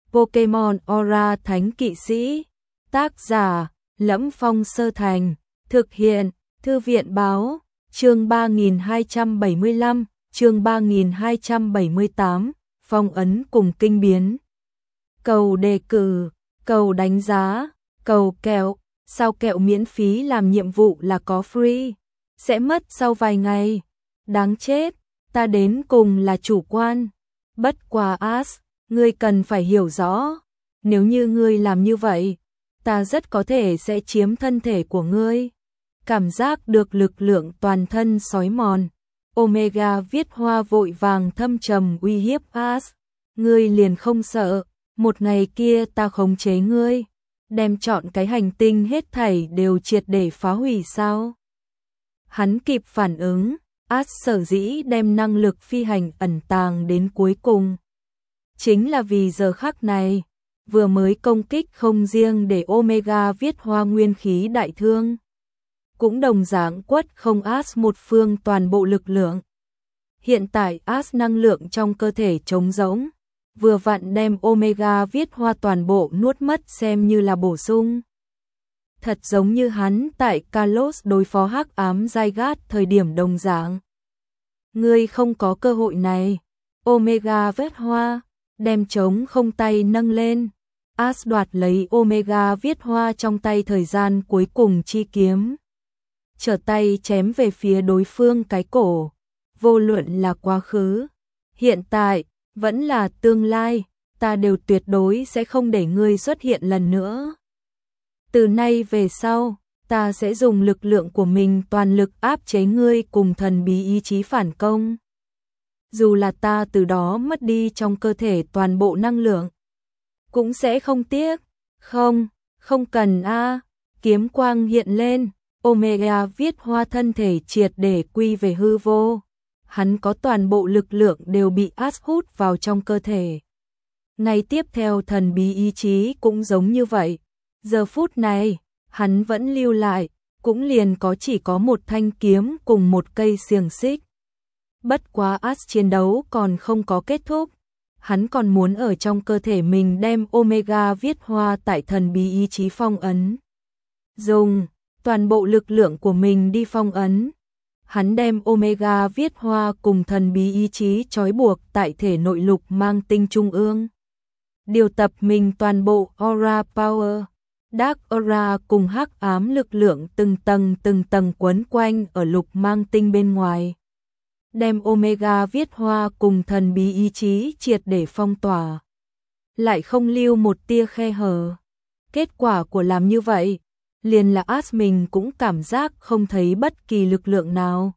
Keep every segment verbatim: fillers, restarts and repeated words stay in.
Pokemon Aura Thánh Kỵ Sĩ. Tác giả: Lẫm Phong Sơ Thành. Thực hiện: Thư viện Báo. Chương ba nghìn hai trăm bảy mươi lăm, chương ba nghìn hai trăm bảy mươi tám, phong ấn cùng kinh biến. Cầu đề cử, cầu đánh giá, cầu kẹo, sao kẹo miễn phí làm nhiệm vụ là có free, sẽ mất sau vài ngày. Đáng chết, ta đến cùng là chủ quan. Bất quá Ash, ngươi cần phải hiểu rõ, nếu như ngươi làm như vậy, ta rất có thể sẽ chiếm thân thể của ngươi. Cảm giác được lực lượng toàn thân xói mòn, Omega viết hoa vội vàng thâm trầm uy hiếp Ash. Ngươi liền không sợ, một ngày kia ta khống chế ngươi, đem chọn cái hành tinh hết thảy đều triệt để phá hủy sao? Hắn kịp phản ứng, Ash sở dĩ đem năng lực phi hành ẩn tàng đến cuối cùng. Chính là vì giờ khắc này, vừa mới công kích không riêng để Omega viết hoa nguyên khí đại thương, cũng đồng dạng quất không Ash một phương toàn bộ lực lượng. Hiện tại Ash năng lượng trong cơ thể trống rỗng, vừa vặn đem Omega viết hoa toàn bộ nuốt mất xem như là bổ sung. Thật giống như hắn tại Kalos đối phó hắc ám Zygarde thời điểm đồng dạng. Ngươi không có cơ hội này. Omega viết hoa, đem trống không tay nâng lên. Ash đoạt lấy Omega viết hoa trong tay thời gian cuối cùng chi kiếm. Trở tay chém về phía đối phương cái cổ. Vô luận là quá khứ, hiện tại, vẫn là tương lai, ta đều tuyệt đối sẽ không để ngươi xuất hiện lần nữa. Từ nay về sau, ta sẽ dùng lực lượng của mình toàn lực áp chế ngươi cùng thần bí ý chí phản công. Dù là ta từ đó mất đi trong cơ thể toàn bộ năng lượng, cũng sẽ không tiếc. Không, không cần a. Kiếm quang hiện lên, Omega viết hoa thân thể triệt để quy về hư vô. Hắn có toàn bộ lực lượng đều bị Ash hút vào trong cơ thể. Ngay tiếp theo thần bí ý chí cũng giống như vậy. Giờ phút này, hắn vẫn lưu lại, cũng liền có chỉ có một thanh kiếm cùng một cây xiềng xích. Bất quá Ash chiến đấu còn không có kết thúc. Hắn còn muốn ở trong cơ thể mình đem Omega viết hoa tại thần bí ý chí phong ấn. Dùng toàn bộ lực lượng của mình đi phong ấn. Hắn đem Omega viết hoa cùng thần bí ý chí trói buộc tại thể nội lục mang tinh trung ương. Điều tập mình toàn bộ Aura Power, Dark Aura cùng hắc ám lực lượng từng tầng từng tầng quấn quanh ở lục mang tinh bên ngoài. Đem Omega viết hoa cùng thần bí ý chí triệt để phong tỏa. Lại không lưu một tia khe hở. Kết quả của làm như vậy, liền là Ash mình cũng cảm giác không thấy bất kỳ lực lượng nào.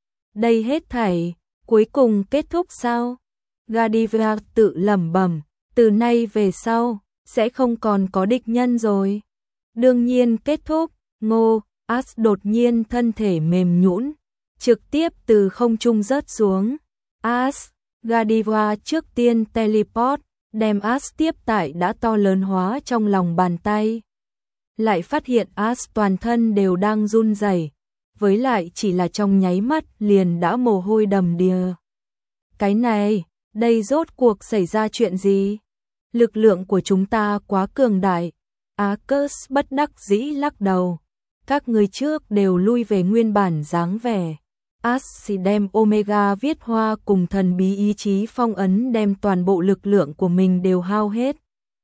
Đây hết thảy, cuối cùng kết thúc sao? Gardiva tự lẩm bẩm, từ nay về sau, sẽ không còn có địch nhân rồi. Đương nhiên kết thúc, ngô, Ash đột nhiên thân thể mềm nhũn, trực tiếp từ không trung rớt xuống. Ash, Gardiva trước tiên teleport, đem Ash tiếp tại đã to lớn hóa trong lòng bàn tay. Lại phát hiện Ash toàn thân đều đang run rẩy, với lại chỉ là trong nháy mắt liền đã mồ hôi đầm đìa. Cái này, đây rốt cuộc xảy ra chuyện gì? Lực lượng của chúng ta quá cường đại. Arcus bất đắc dĩ lắc đầu. Các người trước đều lui về nguyên bản dáng vẻ. Ash đem Omega viết hoa cùng thần bí ý chí phong ấn đem toàn bộ lực lượng của mình đều hao hết.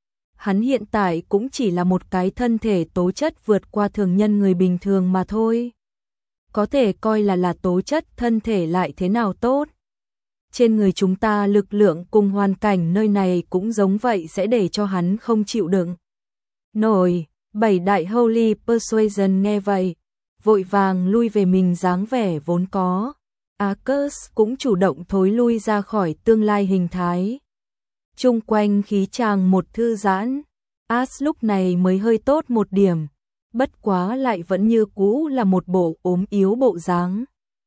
Hắn hiện tại cũng chỉ là một cái thân thể tố chất vượt qua thường nhân người bình thường mà thôi. Có thể coi là là tố chất thân thể lại thế nào tốt. Trên người chúng ta lực lượng cùng hoàn cảnh nơi này cũng giống vậy sẽ để cho hắn không chịu đựng nổi. Bảy đại Holy Persuasion nghe vậy, vội vàng lui về mình dáng vẻ vốn có. Arcus cũng chủ động thối lui ra khỏi tương lai hình thái. Chung quanh khí chàng một thư giãn, Ash lúc này mới hơi tốt một điểm, bất quá lại vẫn như cũ là một bộ ốm yếu bộ dáng.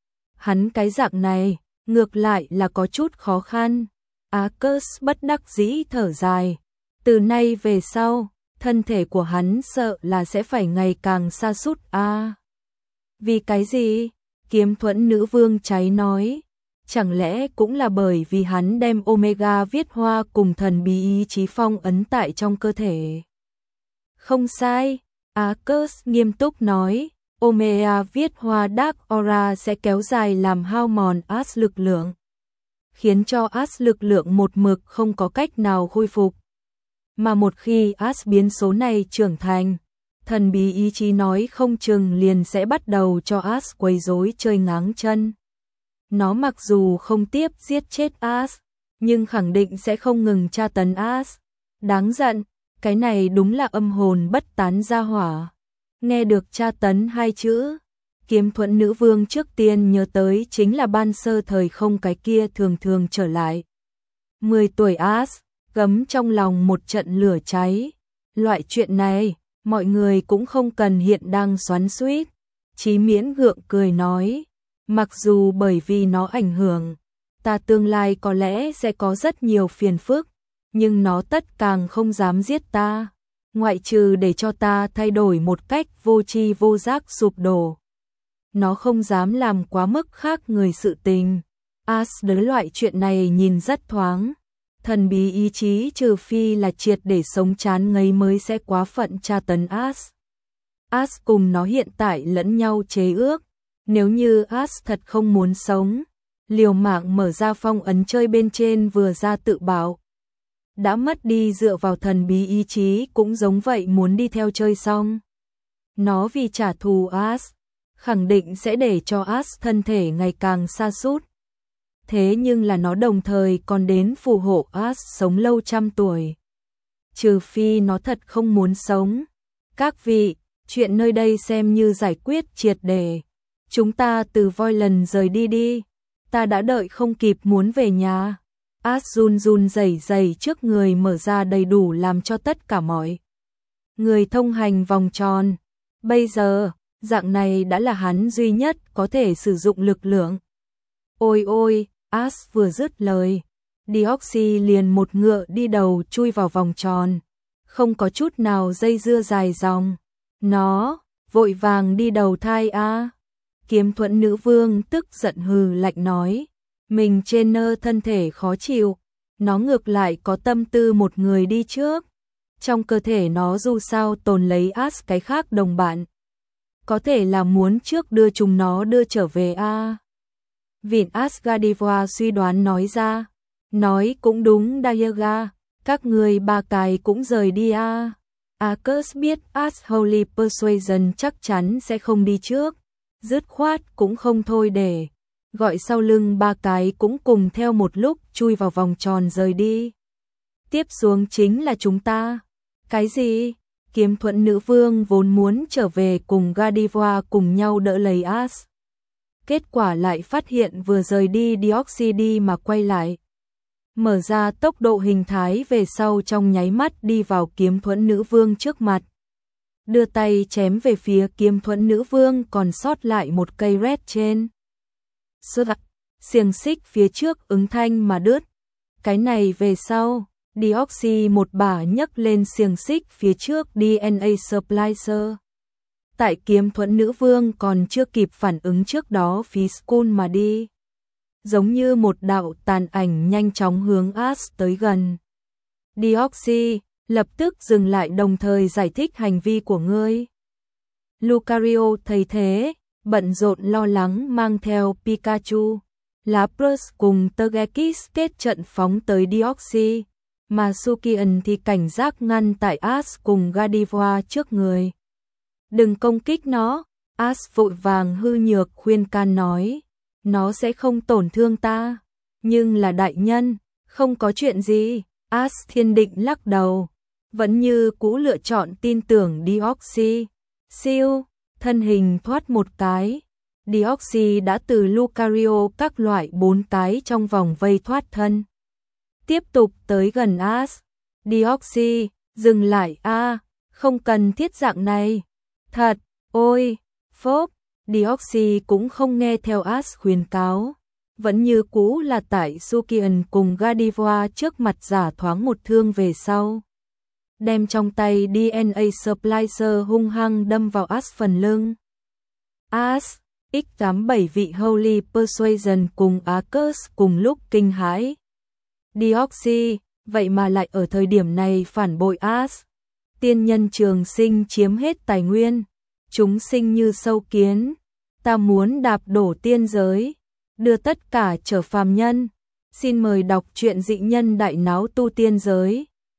Hắn cái dạng này, ngược lại là có chút khó khăn. Arcus bất đắc dĩ thở dài, từ nay về sau, thân thể của hắn sợ là sẽ phải ngày càng sa sút a. À, vì cái gì? Kiếm thuẫn nữ vương cháy nói. Chẳng lẽ cũng là bởi vì hắn đem Omega viết hoa cùng thần bí ý chí phong ấn tại trong cơ thể? Không sai, Arcus nghiêm túc nói, Omega viết hoa Dark Aura sẽ kéo dài làm hao mòn As lực lượng, khiến cho As lực lượng một mực không có cách nào khôi phục. Mà một khi As biến số này trưởng thành, thần bí ý chí nói không chừng liền sẽ bắt đầu cho As quấy rối chơi ngáng chân. Nó mặc dù không tiếp giết chết As, nhưng khẳng định sẽ không ngừng tra tấn As. Đáng giận, cái này đúng là âm hồn bất tán gia hỏa. Nghe được tra tấn hai chữ, Kiếm Thuẫn nữ vương trước tiên nhớ tới chính là ban sơ thời không cái kia thường thường trở lại. mười tuổi As, gấm trong lòng một trận lửa cháy. Loại chuyện này, mọi người cũng không cần hiện đang xoắn xuýt. Chí Miễn gượng cười nói, mặc dù bởi vì nó ảnh hưởng, ta tương lai có lẽ sẽ có rất nhiều phiền phức, nhưng nó tất càng không dám giết ta, ngoại trừ để cho ta thay đổi một cách vô tri vô giác sụp đổ. Nó không dám làm quá mức khác người sự tình. As đối loại chuyện này nhìn rất thoáng. Thần bí ý chí trừ phi là triệt để sống chán ngấy mới sẽ quá phận tra tấn As. As cùng nó hiện tại lẫn nhau chế ước. Nếu như As thật không muốn sống, liều mạng mở ra phong ấn chơi bên trên vừa ra tự bảo. Đã mất đi dựa vào thần bí ý chí cũng giống vậy muốn đi theo chơi xong. Nó vì trả thù As, khẳng định sẽ để cho As thân thể ngày càng sa sút. Thế nhưng là nó đồng thời còn đến phù hộ As sống lâu trăm tuổi. Trừ phi nó thật không muốn sống. Các vị, chuyện nơi đây xem như giải quyết triệt để. Chúng ta từ Voidland rời đi đi. Ta đã đợi không kịp muốn về nhà. As run run rẩy rẩy trước người mở ra đầy đủ làm cho tất cả mọi người thông hành vòng tròn. Bây giờ, dạng này đã là hắn duy nhất có thể sử dụng lực lượng. Ôi ôi, As vừa dứt lời, Deoxy liền một ngựa đi đầu chui vào vòng tròn, không có chút nào dây dưa dài dòng. Nó vội vàng đi đầu thai a. Kiếm Thuẫn nữ vương tức giận hừ lạnh nói, mình trên nơ thân thể khó chịu, nó ngược lại có tâm tư một người đi trước. Trong cơ thể nó dù sao tồn lấy As cái khác đồng bạn, có thể là muốn trước đưa chúng nó đưa trở về a. Vịn Asgardiva suy đoán nói ra, nói cũng đúng Diaga, các người ba cái cũng rời đi a. Arcus biết As Holy Persuasion chắc chắn sẽ không đi trước, dứt khoát cũng không thôi để gọi sau lưng ba cái cũng cùng theo một lúc chui vào vòng tròn rời đi. Tiếp xuống chính là chúng ta. Cái gì? Kiếm Thuẫn nữ vương vốn muốn trở về cùng Gardiva cùng nhau đỡ lấy As. Kết quả lại phát hiện vừa rời đi Deoxy đi mà quay lại. Mở ra tốc độ hình thái về sau trong nháy mắt đi vào Kiếm Thuẫn nữ vương trước mặt. Đưa tay chém về phía Kiếm Thuẫn nữ vương còn sót lại một cây red trên. Sơ đặc, xiềng xích phía trước ứng thanh mà đứt. Cái này về sau, Deoxy một bả nhấc lên xiềng xích phía trước đê en a Splicer. Tại Kiếm Thuẫn nữ vương còn chưa kịp phản ứng trước đó phí school mà đi. Giống như một đạo tàn ảnh nhanh chóng hướng As tới gần. Deoxy lập tức dừng lại đồng thời giải thích hành vi của ngươi. Lucario thấy thế, bận rộn lo lắng mang theo Pikachu, Lapras cùng Togekiss kết trận phóng tới Deoxy, mà Sukian thì cảnh giác ngăn tại As cùng Gardevoir trước người. Đừng công kích nó, As vội vàng hư nhược khuyên can nói, nó sẽ không tổn thương ta, nhưng là đại nhân, không có chuyện gì. As thiên định lắc đầu, vẫn như cũ lựa chọn tin tưởng Deoxy. Siêu, thân hình thoát một cái, Deoxy đã từ Lucario các loại bốn cái trong vòng vây thoát thân. Tiếp tục tới gần As. Deoxy, dừng lại a, không cần thiết dạng này. Thật, ôi, phốp, Deoxy cũng không nghe theo As khuyên cáo. Vẫn như cũ là tại Sukian cùng Gardevoir trước mặt giả thoáng một thương về sau. Đem trong tay đê en a Splicer hung hăng đâm vào As phần lưng. As, ích tám bảy vị Holy Persuasion cùng Arcus cùng lúc kinh hãi. Deoxy, vậy mà lại ở thời điểm này phản bội As. Tiên nhân trường sinh chiếm hết tài nguyên, chúng sinh như sâu kiến, ta muốn đạp đổ tiên giới, đưa tất cả trở phàm nhân. Xin mời đọc truyện Dị nhân đại náo tu tiên giới.